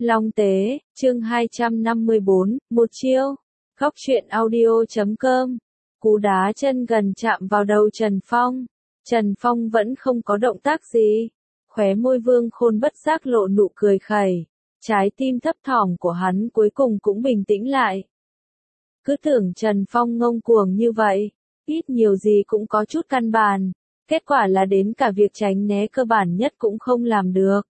Long Tế, chương 254, một chiêu. Góc truyện audio.com. Cú đá chân gần chạm vào đầu Trần Phong. Trần Phong vẫn không có động tác gì. Khóe môi Vương Khôn bất giác lộ nụ cười khẩy. Trái tim thấp thỏm của hắn cuối cùng cũng bình tĩnh lại. Cứ tưởng Trần Phong ngông cuồng như vậy, ít nhiều gì cũng có chút căn bản. Kết quả là đến cả việc tránh né cơ bản nhất cũng không làm được.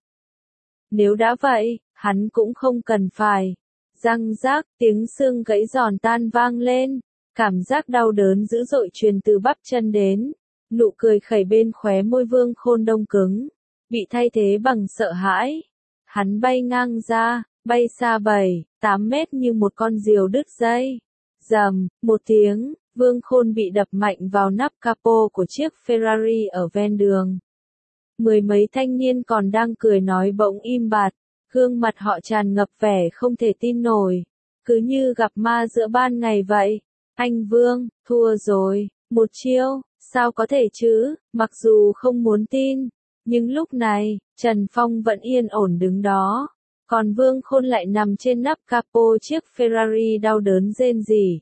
Nếu đã vậy, hắn cũng không cần phải. Răng rác, tiếng xương gãy giòn tan vang lên. Cảm giác đau đớn dữ dội truyền từ bắp chân đến. Nụ cười khẩy bên khóe môi Vương Khôn đông cứng. Bị thay thế bằng sợ hãi. Hắn bay ngang ra, bay xa 7-8 mét như một con diều đứt dây. Rầm, một tiếng, Vương Khôn bị đập mạnh vào nắp capo của chiếc Ferrari ở ven đường. Mười mấy thanh niên còn đang cười nói bỗng im bặt, gương mặt họ tràn ngập vẻ không thể tin nổi, cứ như gặp ma giữa ban ngày vậy. Anh Vương, thua rồi, một chiêu, sao có thể chứ, mặc dù không muốn tin, nhưng lúc này, Trần Phong vẫn yên ổn đứng đó, còn Vương Khôn lại nằm trên nắp capo chiếc Ferrari đau đớn rên rỉ.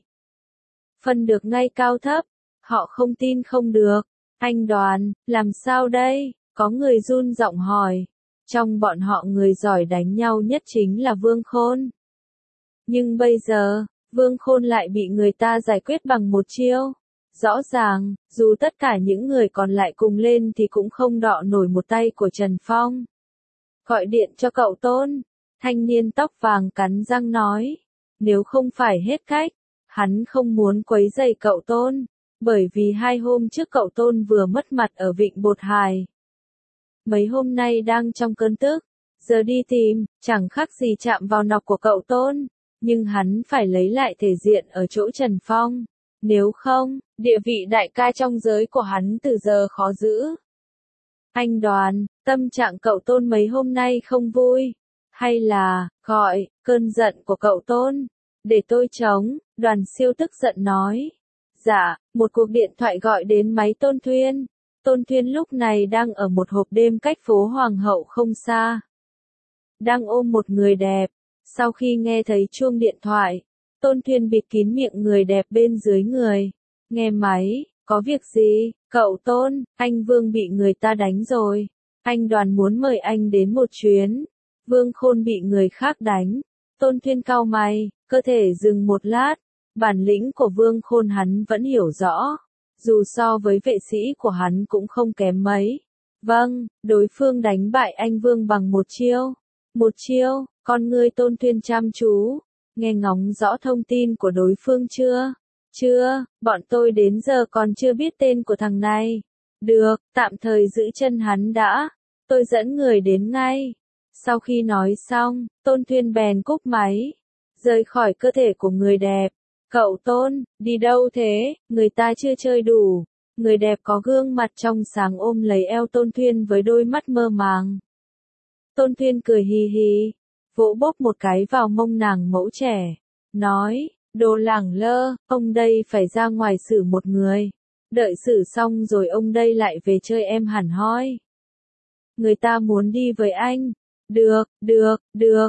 Phân được ngay cao thấp, họ không tin không được. Anh Đoàn, làm sao đây? Có người run giọng hỏi. Trong bọn họ người giỏi đánh nhau nhất chính là Vương Khôn. Nhưng bây giờ, Vương Khôn lại bị người ta giải quyết bằng một chiêu. Rõ ràng, dù tất cả những người còn lại cùng lên thì cũng không đọ nổi một tay của Trần Phong. Gọi điện cho cậu Tôn. Thanh niên tóc vàng cắn răng nói. Nếu không phải hết cách, hắn không muốn quấy rầy cậu Tôn. Bởi vì 2 hôm trước cậu Tôn vừa mất mặt ở Vịnh Bột Hài. Mấy hôm nay đang trong cơn tức, giờ đi tìm, chẳng khác gì chạm vào nọc của cậu Tôn, nhưng hắn phải lấy lại thể diện ở chỗ Trần Phong, nếu không, địa vị đại ca trong giới của hắn từ giờ khó giữ. Anh Đoàn, tâm trạng cậu Tôn mấy hôm nay không vui, hay là, gọi, cơn giận của cậu Tôn, để tôi chống, Đoàn Siêu tức giận nói. Dạ, một cuộc điện thoại gọi đến máy Tôn Thuyên. Tôn Thuyên lúc này đang ở một hộp đêm cách phố Hoàng hậu không xa. Đang ôm một người đẹp. Sau khi nghe thấy chuông điện thoại, Tôn Thuyên bịt kín miệng người đẹp bên dưới người. Nghe máy, có việc gì? Cậu Tôn, anh Vương bị người ta đánh rồi. Anh Đoàn muốn mời anh đến một chuyến. Vương Khôn bị người khác đánh. Tôn Thuyên cau mày, cơ thể dừng một lát. Bản lĩnh của Vương Khôn hắn vẫn hiểu rõ. Dù so với vệ sĩ của hắn cũng không kém mấy. Vâng, đối phương đánh bại anh Vương bằng một chiêu. Một chiêu, con ngươi Tôn Thuyên chăm chú. Nghe ngóng rõ thông tin của đối phương chưa? Chưa, bọn tôi đến giờ còn chưa biết tên của thằng này. Được, tạm thời giữ chân hắn đã. Tôi dẫn người đến ngay. Sau khi nói xong, Tôn Thuyên bèn cúp máy. Rời khỏi cơ thể của người đẹp. Cậu Tôn, đi đâu thế? Người ta chưa chơi đủ. Người đẹp có gương mặt trong sáng ôm lấy eo Tôn Thuyên với đôi mắt mơ màng. Tôn Thuyên cười hì hì, vỗ bốp một cái vào mông nàng mẫu trẻ. Nói, đồ lẳng lơ, ông đây phải ra ngoài xử một người. Đợi xử xong rồi ông đây lại về chơi em hẳn hoi. Người ta muốn đi với anh. Được,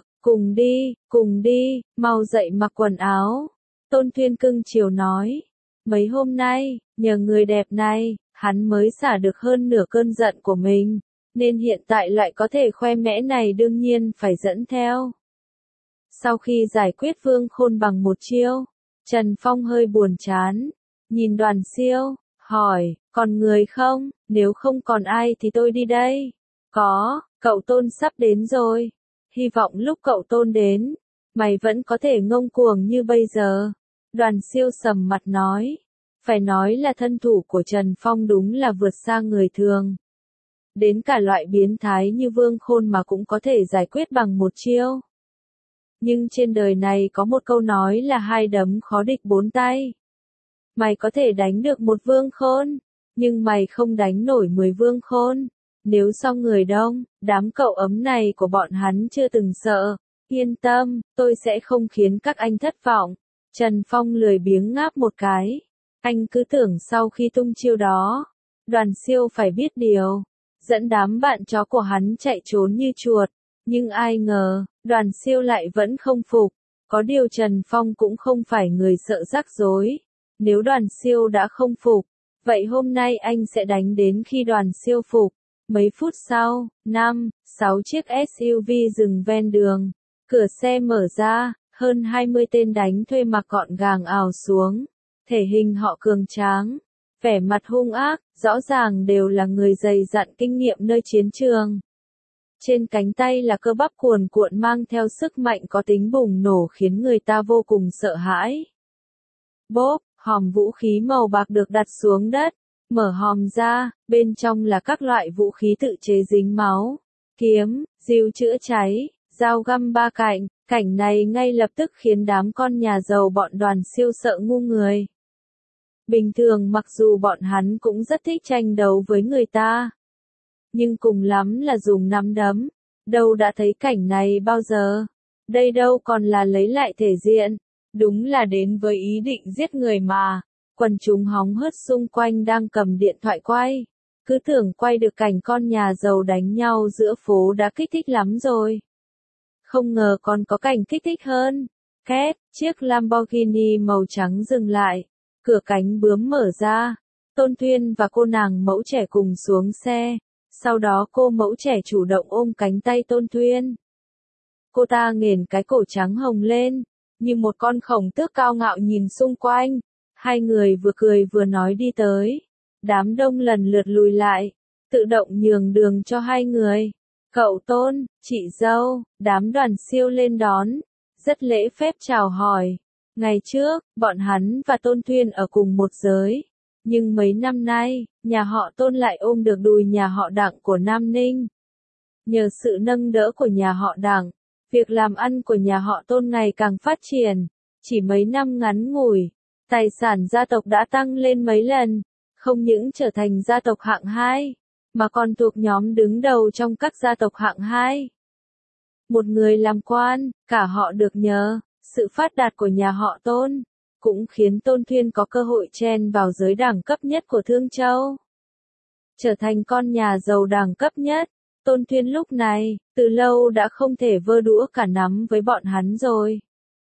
cùng đi, mau dậy mặc quần áo. Tôn Thuyên cưng chiều nói. Mấy hôm nay, nhờ người đẹp này, hắn mới xả được hơn nửa cơn giận của mình, nên hiện tại lại có thể khoe mẽ này đương nhiên phải dẫn theo. Sau khi giải quyết Vương Khôn bằng một chiêu, Trần Phong hơi buồn chán, nhìn Đoàn Siêu, hỏi, còn người không, nếu không còn ai thì tôi đi đây. Có, cậu Tôn sắp đến rồi, hy vọng lúc cậu Tôn đến, mày vẫn có thể ngông cuồng như bây giờ. Đoàn Siêu sầm mặt nói. Phải nói là thân thủ của Trần Phong đúng là vượt xa người thường. Đến cả loại biến thái như Vương Khôn mà cũng có thể giải quyết bằng một chiêu. Nhưng trên đời này có một câu nói là 2 đấm khó địch 4 tay. Mày có thể đánh được một Vương Khôn, nhưng mày không đánh nổi 10 Vương Khôn. Nếu so người đông, đám cậu ấm này của bọn hắn chưa từng sợ. Yên tâm, tôi sẽ không khiến các anh thất vọng. Trần Phong lười biếng ngáp một cái. Anh cứ tưởng sau khi tung chiêu đó, Đoàn Siêu phải biết điều, dẫn đám bạn chó của hắn chạy trốn như chuột, nhưng ai ngờ, Đoàn Siêu lại vẫn không phục. Có điều Trần Phong cũng không phải người sợ rắc rối. Nếu Đoàn Siêu đã không phục, vậy hôm nay anh sẽ đánh đến khi Đoàn Siêu phục. Mấy phút sau, 6 chiếc SUV dừng ven đường. Cửa xe mở ra, hơn 20 tên đánh thuê mặc gọn gàng ào xuống. Thể hình họ cường tráng, vẻ mặt hung ác, rõ ràng đều là người dày dặn kinh nghiệm nơi chiến trường. Trên cánh tay là cơ bắp cuồn cuộn mang theo sức mạnh có tính bùng nổ khiến người ta vô cùng sợ hãi. Bốp, hòm vũ khí màu bạc được đặt xuống đất. Mở hòm ra, bên trong là các loại vũ khí tự chế dính máu, kiếm, rìu chữa cháy, dao găm ba cạnh. Cảnh này ngay lập tức khiến đám con nhà giàu bọn Đoàn Siêu sợ ngu người. Bình thường mặc dù bọn hắn cũng rất thích tranh đấu với người ta, nhưng cùng lắm là dùng nắm đấm. Đâu đã thấy cảnh này bao giờ. Đây đâu còn là lấy lại thể diện. Đúng là đến với ý định giết người mà. Quần chúng hóng hớt xung quanh đang cầm điện thoại quay. Cứ tưởng quay được cảnh con nhà giàu đánh nhau giữa phố đã kích thích lắm rồi. Không ngờ còn có cảnh kích thích hơn. Két, chiếc Lamborghini màu trắng dừng lại. Cửa cánh bướm mở ra. Tôn Thuyên và cô nàng mẫu trẻ cùng xuống xe. Sau đó cô mẫu trẻ chủ động ôm cánh tay Tôn Thuyên. Cô ta nghển cái cổ trắng hồng lên, như một con khổng tước cao ngạo nhìn xung quanh. Hai người vừa cười vừa nói đi tới. Đám đông lần lượt lùi lại, tự động nhường đường cho hai người. Cậu Tôn, chị dâu, đám Đoàn Siêu lên đón, rất lễ phép chào hỏi. Ngày trước, bọn hắn và Tôn Thuyên ở cùng một giới. Nhưng mấy năm nay, nhà họ Tôn lại ôm được đùi nhà họ Đặng của Nam Ninh. Nhờ sự nâng đỡ của nhà họ Đặng, việc làm ăn của nhà họ Tôn ngày càng phát triển. Chỉ mấy năm ngắn ngủi, tài sản gia tộc đã tăng lên mấy lần, không những trở thành gia tộc hạng 2, mà còn thuộc nhóm đứng đầu trong các gia tộc hạng 2. Một người làm quan, cả họ được nhờ. Sự phát đạt của nhà họ Tôn cũng khiến Tôn Thuyên có cơ hội chen vào giới đẳng cấp nhất của Thương Châu. Trở thành con nhà giàu đẳng cấp nhất, Tôn Thuyên lúc này, từ lâu đã không thể vơ đũa cả nắm với bọn hắn rồi.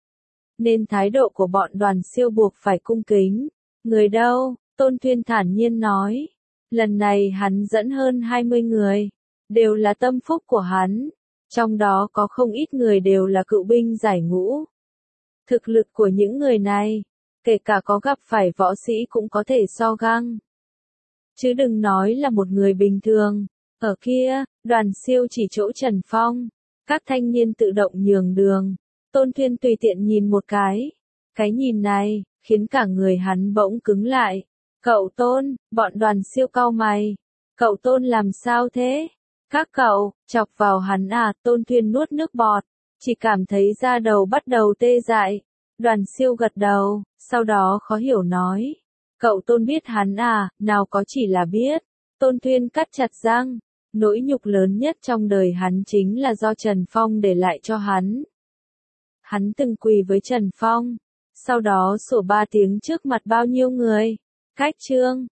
Nên thái độ của bọn Đoàn Siêu buộc phải cung kính. Người đâu? Tôn Thuyên thản nhiên nói. Lần này hắn dẫn hơn 20 người, đều là tâm phúc của hắn. Trong đó có không ít người đều là cựu binh giải ngũ. Thực lực của những người này, kể cả có gặp phải võ sĩ cũng có thể so găng. Chứ đừng nói là một người bình thường. Ở kia, Đoàn Siêu chỉ chỗ Trần Phong. Các thanh niên tự động nhường đường. Tôn Thuyên tùy tiện nhìn một cái. Cái nhìn này, khiến cả người hắn bỗng cứng lại. Cậu Tôn, bọn Đoàn Siêu cau mày. Cậu Tôn làm sao thế? Các cậu, chọc vào hắn à? Tôn Thuyên nuốt nước bọt. Chỉ cảm thấy da đầu bắt đầu tê dại. Đoàn Siêu gật đầu, sau đó khó hiểu nói. Cậu Tôn biết hắn à? Nào có chỉ là biết. Tôn Thuyên cắt chặt răng. Nỗi nhục lớn nhất trong đời hắn chính là do Trần Phong để lại cho hắn. Hắn từng quỳ với Trần Phong. Sau đó sủa 3 tiếng trước mặt bao nhiêu người. Cách chương.